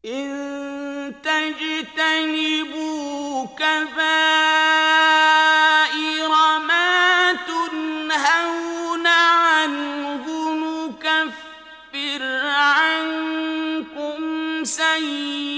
إن تجتنبوا كبائر ما تنهون عنه نكفر عنكم سيئاتكم